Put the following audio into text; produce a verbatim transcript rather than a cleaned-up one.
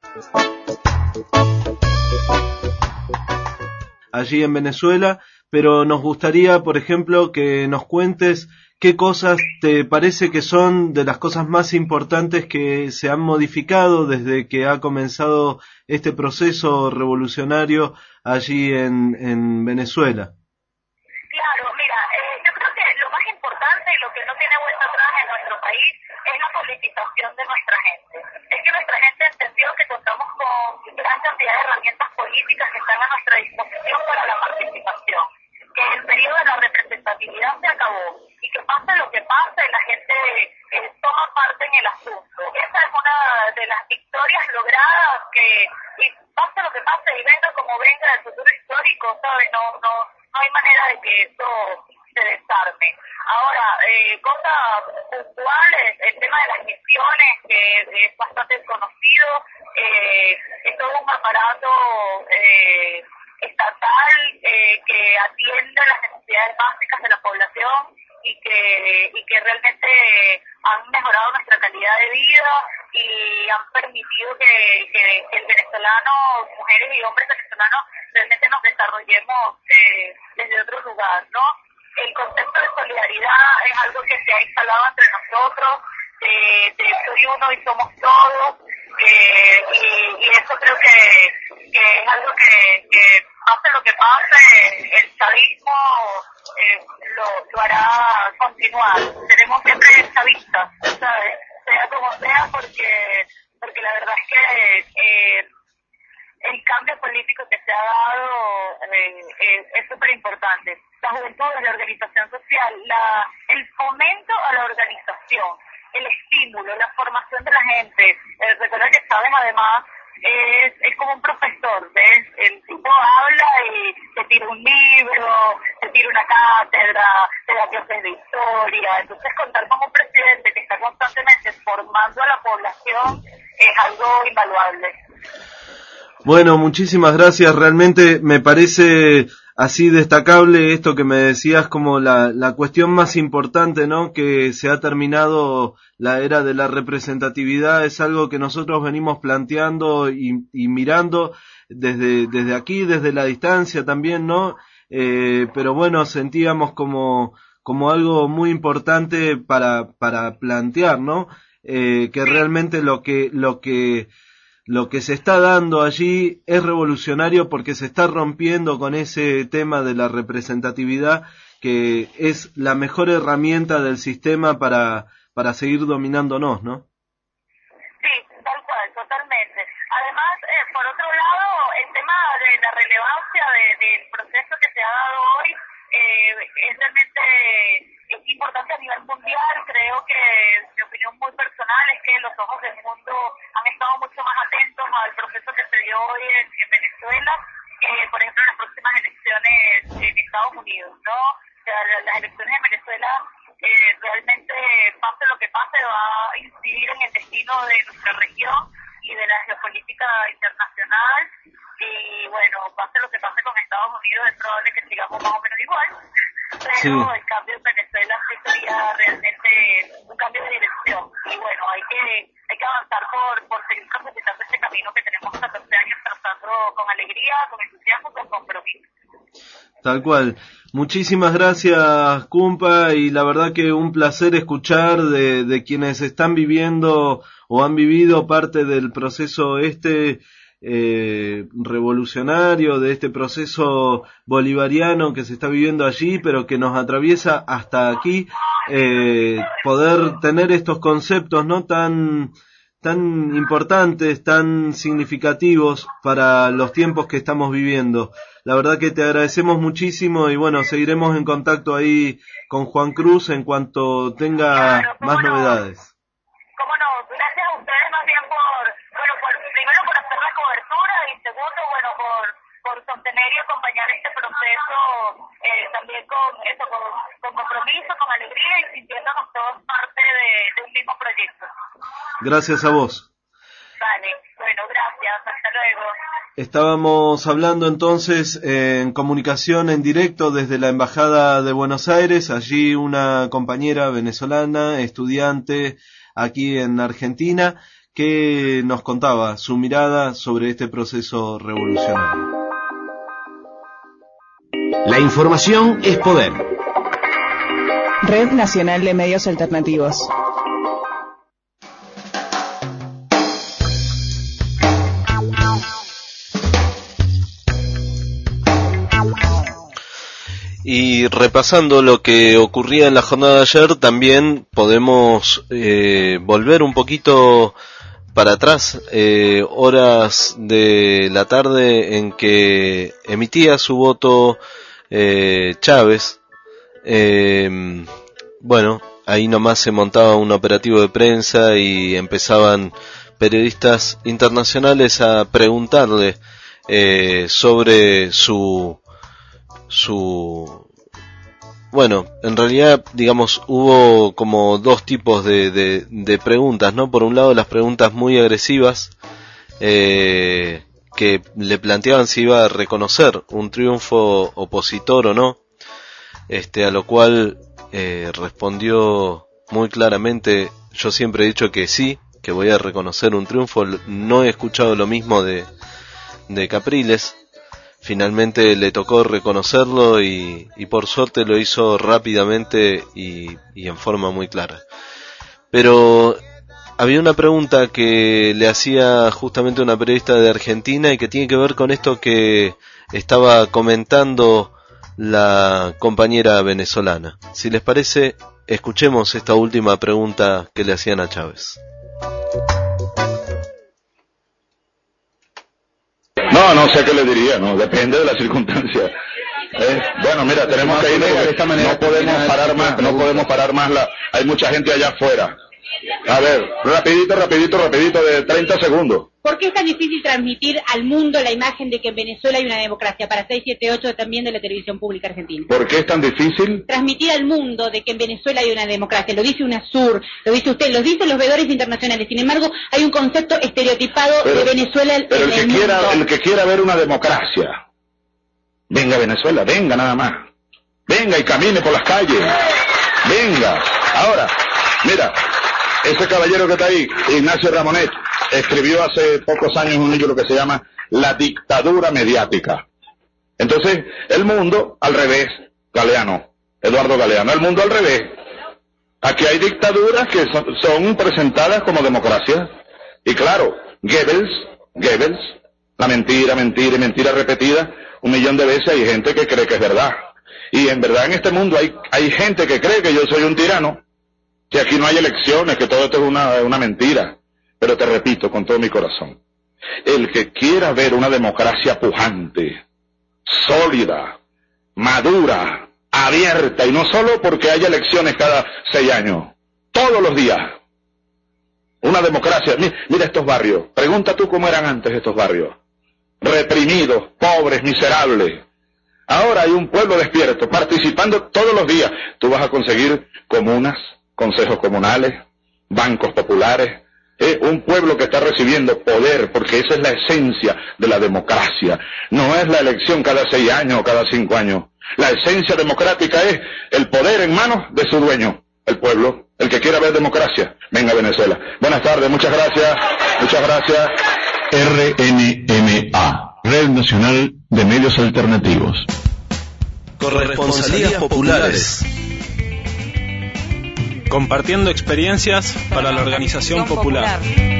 allí en Venezuela, pero nos gustaría, por ejemplo, que nos cuentes qué cosas te parece que son de las cosas más importantes que se han modificado desde que ha comenzado este proceso revolucionario allí en, en Venezuela. Claro, mira, eh, yo creo que lo más importante y lo que no tiene vuelta atrás en nuestro país es la politización de nuestra gente. Es que nuestra gente entendió que contamos con gran cantidad de herramientas políticas que están a nuestra disposición para la participación, que el periodo de la representatividad se acabó y que pase lo que pase, la gente eh, toma parte en el asunto. Esa es una de las victorias logradas, que y pase lo que pase y venga como venga el futuro histórico, ¿sabes? No, no, no hay manera de que eso se desarme. Ahora, eh, cosas puntuales, el tema de las misiones, que es bastante conocido, eh, es todo un aparato eh, estatal eh, que atiende las necesidades básicas de la población y que y que realmente han mejorado nuestra calidad de vida y han permitido que, que, que el venezolano, mujeres y hombres venezolanos, realmente nos desarrollemos eh, desde otro lugar, ¿no? El concepto de solidaridad es algo que se ha instalado entre nosotros, de, de soy uno y somos todos, eh, y, y eso creo que, que es algo que, que pase lo que pase, el chavismo eh, lo, lo hará continuar. Tenemos siempre esta vista, ¿sabes? Sea como sea, porque porque la verdad es que eh, el cambio político que se ha dado eh, eh, es súper importante. La juventud, la organización social, la, el fomento a la organización, el estímulo, la formación de la gente. Eh, recuerda que Chávez además es, es como un profesor, ¿ves? El tipo habla y te tira un libro, te tira una cátedra, te da clases de historia. Entonces contar con un presidente que está constantemente formando a la población es algo invaluable. Bueno, muchísimas gracias. Realmente me parece así destacable esto que me decías como la, la cuestión más importante, ¿no? Que se ha terminado la era de la representatividad. Es algo que nosotros venimos planteando y, y mirando desde, desde aquí, desde la distancia también, ¿no? Eh, pero bueno, sentíamos como, como algo muy importante para, para plantear, ¿no? Eh, que realmente lo que, lo que, Lo que se está dando allí es revolucionario porque se está rompiendo con ese tema de la representatividad, que es la mejor herramienta del sistema para, para seguir dominándonos, ¿no? Sí, tal cual, totalmente. Además, eh, por otro lado, el tema de la relevancia de, del proceso que se ha dado hoy eh, es realmente es importante a nivel mundial. Creo que mi opinión muy personal es que los ojos del mundo han estado mucho más atentos al proceso que se dio hoy en, en Venezuela, eh, por ejemplo, en las próximas elecciones en Estados Unidos, ¿no? O sea, las elecciones en Venezuela eh, realmente, pase lo que pase, va a incidir en el destino de nuestra región y de la geopolítica internacional. Y bueno, pase lo que pase con Estados Unidos, es probable que sigamos más o menos igual, pero sí. El cambio en Venezuela sí sería realmente un cambio de dirección. Y bueno, hay que hay que avanzar por, por seguir transitando este camino que tenemos catorce años trazando con alegría, con entusiasmo, con compromiso. Tal cual. Muchísimas gracias, Cumpa, y la verdad que un placer escuchar de, de quienes están viviendo o han vivido parte del proceso este eh, revolucionario, de este proceso bolivariano que se está viviendo allí, pero que nos atraviesa hasta aquí, eh, poder tener estos conceptos no tan tan importantes, tan significativos para los tiempos que estamos viviendo. La verdad que te agradecemos muchísimo y bueno, seguiremos en contacto ahí con Juan Cruz en cuanto tenga claro, más no? novedades. Cómo no, gracias a ustedes más bien por, bueno, por, primero por hacer la cobertura y segundo, bueno, por, por sostener y acompañar este proceso eh, también con eso, con, con compromiso, con alegría y sintiéndonos todos parte de, de un mismo proyecto. Gracias a vos. Vale, bueno, gracias, hasta luego. Estábamos hablando entonces eh, en comunicación en directo desde la Embajada de Buenos Aires, allí una compañera venezolana, estudiante aquí en Argentina, ¿qué nos contaba su mirada sobre este proceso revolucionario? La información es poder. Red Nacional de Medios Alternativos. Y repasando lo que ocurría en la jornada de ayer, también podemos eh, volver un poquito para atrás, eh, horas de la tarde en que emitía su voto eh, Chávez. Eh, bueno, ahí nomás se montaba un operativo de prensa y empezaban periodistas internacionales a preguntarle eh, sobre su su bueno, en realidad, digamos, hubo como dos tipos de, de, de preguntas, ¿no? Por un lado, las preguntas muy agresivas, eh, que le planteaban si iba a reconocer un triunfo opositor o no, este, a lo cual eh, respondió muy claramente: yo siempre he dicho que sí, que voy a reconocer un triunfo. No he escuchado lo mismo de, de Capriles. Finalmente le tocó reconocerlo y, y por suerte lo hizo rápidamente y, y en forma muy clara. Pero había una pregunta que le hacía justamente una periodista de Argentina y que tiene que ver con esto que estaba comentando la compañera venezolana. Si les parece, escuchemos esta última pregunta que le hacían a Chávez. No, no sé qué le diría, no, depende de la circunstancia. Eh, bueno, mira, tenemos que ir de esta manera, no podemos parar más, no podemos parar más la, hay mucha gente allá afuera. A ver, rapidito, rapidito, rapidito, de treinta segundos. ¿Por qué es tan difícil transmitir al mundo la imagen de que en Venezuela hay una democracia? Para seis siete ocho también de la televisión pública argentina. ¿Por qué es tan difícil? Transmitir al mundo de que en Venezuela hay una democracia. Lo dice UNASUR, lo dice usted, lo dicen los veedores internacionales. Sin embargo, hay un concepto estereotipado pero, de Venezuela en pero el, el que mundo. quiera, el que quiera ver una democracia, venga a Venezuela, venga nada más. Venga y camine por las calles. Venga. Ahora, mira, ese caballero que está ahí, Ignacio Ramonet, escribió hace pocos años un libro que se llama La dictadura mediática. Entonces, el mundo al revés, Galeano, Eduardo Galeano, el mundo al revés. Aquí hay dictaduras que son, son presentadas como democracias. Y claro, Goebbels, Goebbels, la mentira, mentira y mentira repetida, un millón de veces hay gente que cree que es verdad. Y en verdad en este mundo hay, hay gente que cree que yo soy un tirano, que aquí no hay elecciones, que todo esto es una, una mentira. Pero te repito con todo mi corazón, el que quiera ver una democracia pujante, sólida, madura, abierta, y no solo porque haya elecciones cada seis años, todos los días, una democracia. Mira, mira estos barrios, pregunta tú cómo eran antes estos barrios, reprimidos, pobres, miserables. Ahora hay un pueblo despierto, participando todos los días. Tú vas a conseguir comunas, consejos comunales, bancos populares, eh, un pueblo que está recibiendo poder, porque esa es la esencia de la democracia. No es la elección cada seis años o cada cinco años. La esencia democrática es el poder en manos de su dueño, el pueblo. El que quiera ver democracia, venga a Venezuela. Buenas tardes, muchas gracias, muchas gracias. R N M A, Red Nacional de Medios Alternativos. Corresponsalías populares. Compartiendo experiencias para la organización popular.